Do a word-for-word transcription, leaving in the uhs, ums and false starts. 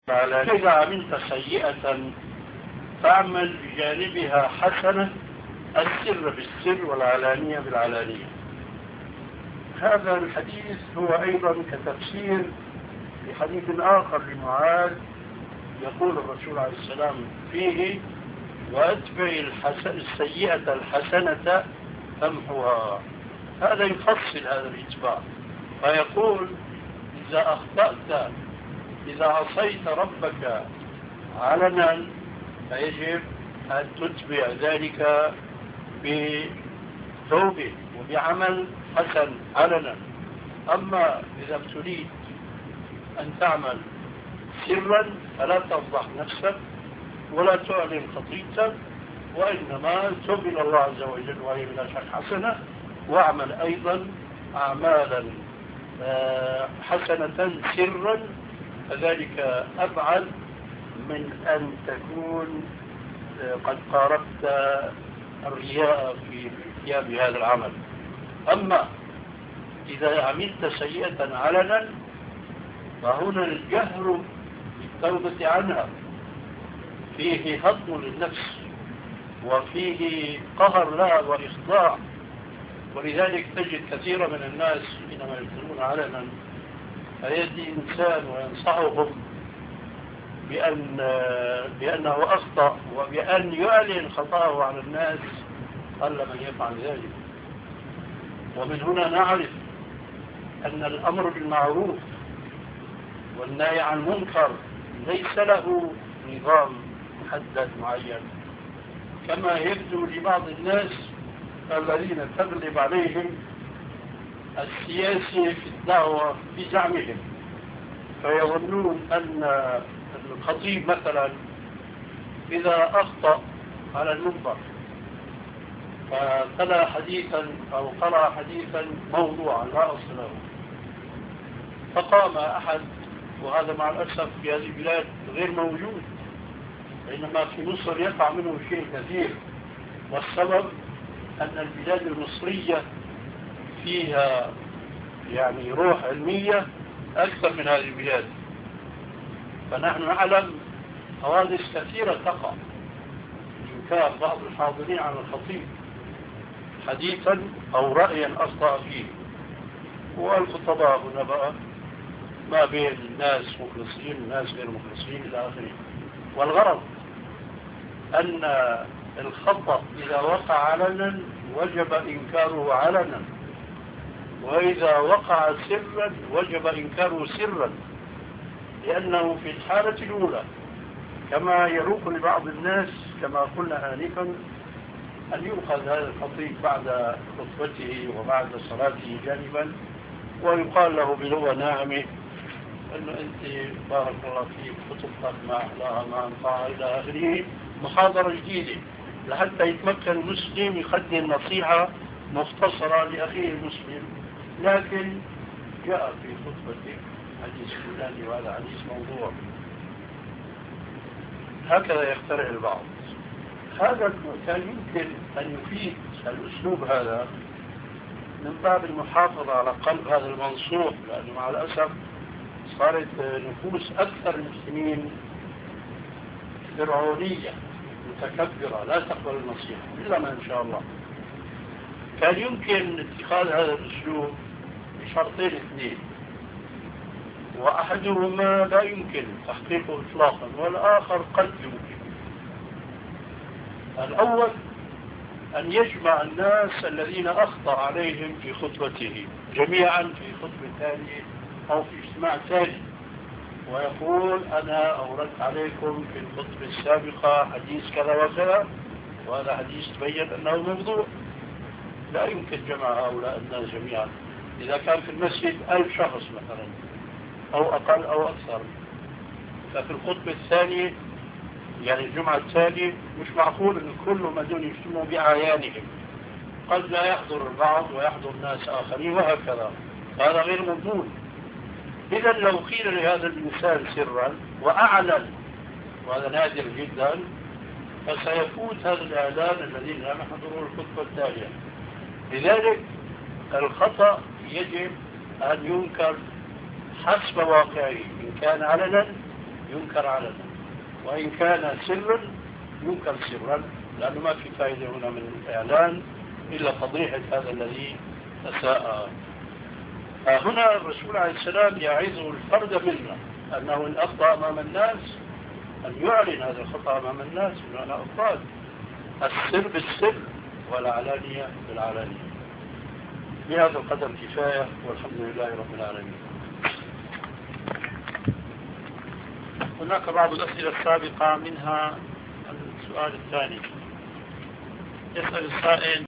إذا عملت سيئة فاعمل بجانبها حسنة، السر بالسر والعلانية بالعلانية. هذا الحديث هو أيضا كتفسير لحديث آخر لمعاذ، يقول الرسول عليه السلام فيه: وأتبع السيئة الحسنة تمحوها. هذا يفصل هذا الإتباع، فيقول: إذا أخطأت، إذا عصيت ربك علنا، فيجب أن تتبع ذلك بتوبة وبعمل حسن علنا. أما إذا ابتليت أن تعمل سرا فلا تفضح نفسك ولا تعلن خطيئتك، وإنما تب إلى الله عز وجل وهي بلا شك حسنة، واعمل أيضا أعمالا حسنة سرا، فذلك أبعد من أن تكون قد قاربت الرياء في الاتيان بهذا العمل. أما إذا عملت سيئة علنا فهنا الجهر بالتوبة عنها فيه هضم للنفس وفيه قهر لها وإخضاع، ولذلك تجد كثيرا من الناس حينما يكونون علنا فيأتي إنسان وينصحهم بأن بأنه أخطأ وبأن يعلن خطأه على الناس، قل من يفعل ذلك. ومن هنا نعرف أن الأمر بالمعروف والنهي عن المنكر ليس له نظام محدد معين، كما يبدو لبعض الناس الذين تغلب عليهم السياسة في الدعوة بزعمهم، فيظنون أن الخطيب مثلا إذا أخطأ على المنبر فتلا حديثا أو قرأ حديثا موضوعا لا أصل له، فقام أحد، وهذا مع الأسف في هذه البلاد غير موجود، بينما في مصر يقع منه شيء كثير، والسبب أن البلاد المصرية فيها يعني روح علمية أكثر من هذه البلاد. فنحن نعلم حوادث كثيرة تقع إنكار بعض الحاضرين على الخطيب حديثا أو رأيا أخطأ فيه، والخطباء هنا بقى ما بين ناس مخلصين وناس غير مخلصين إلى آخره. والغرض أن الخطأ إذا وقع علنا وجب إنكاره علنا، وإذا وقع سرا وجب إنكاره سرا، لأنه في الحالة الأولى كما يروق لبعض الناس كما قلنا آنفا أن يؤخذ هذا الخطيب بعد خطبته وبعد صلاته جانبا ويقال له بلغة ناعمة أنه أنت بارك الله فيك خطبتك ما أحلاها ما أنفعها إلى آخره، محاضرة جديدة لحتى يتمكن المسلم يقدم نصيحة مختصرة لأخيه المسلم. لكن جاء في خطبته حديث فلاني وهذا حديث موضوع، هكذا يخترع البعض. هذا كان يمكن أن يفيد الأسلوب هذا من باب المحافظة على قلب هذا المنصوح، لأنه مع الأسف صارت نفوس أكثر المسلمين فرعونية متكبرة لا تقبل النصيحة إلا ما إن شاء الله. كان يمكن اتخاذ هذا الأسلوب بشرطين اثنين، وأحدهما لا يمكن تحقيقه إطلاقا والآخر قد يمكن. الأول أن يجمع الناس الذين أخطأ عليهم في خطبته جميعا في خطبة ثانية أو في اجتماع ثاني، ويقول أنا أوردت عليكم في الخطبة السابقة حديث كذا وكذا، وهذا حديث تبين أنه موضوع. لا يمكن جمع هؤلاء الناس جميعا. إذا كان في المسجد ألف شخص مثلا أو أقل أو أكثر، ففي الخطبة الثانية يعني الجمعة الثانية مش معقول أن كلهم هذول يجتمعوا بأعيانهم، قد لا يحضر البعض ويحضر ناس آخرين وهكذا، هذا غير مضمون. إذا لو قيل لهذا الإنسان سرا وأعلن، وهذا نادر جدا، فسيفوت هذا الإعلان الذين لم يحضروا الخطبة التالية. لذلك الخطأ يجب أن ينكر حسب واقعه، إن كان علنا ينكر علنا، وإن كان سرا ينكر سرا، لأنه ما في فائدة هنا من الإعلان إلا فضيحة هذا الذي أساء. هنا الرسول عليه السلام يعظ الفرد منا أنه إن أخطأ أمام الناس أن يعلن هذا الخطأ أمام الناس أنه أنا أخطأت، السر بالسر والعلانية بالعلانية. بهذا القدر كفاية، والحمد لله رب العالمين. هناك بعض الأسئلة السابقة، منها السؤال الثاني. يسأل السائل: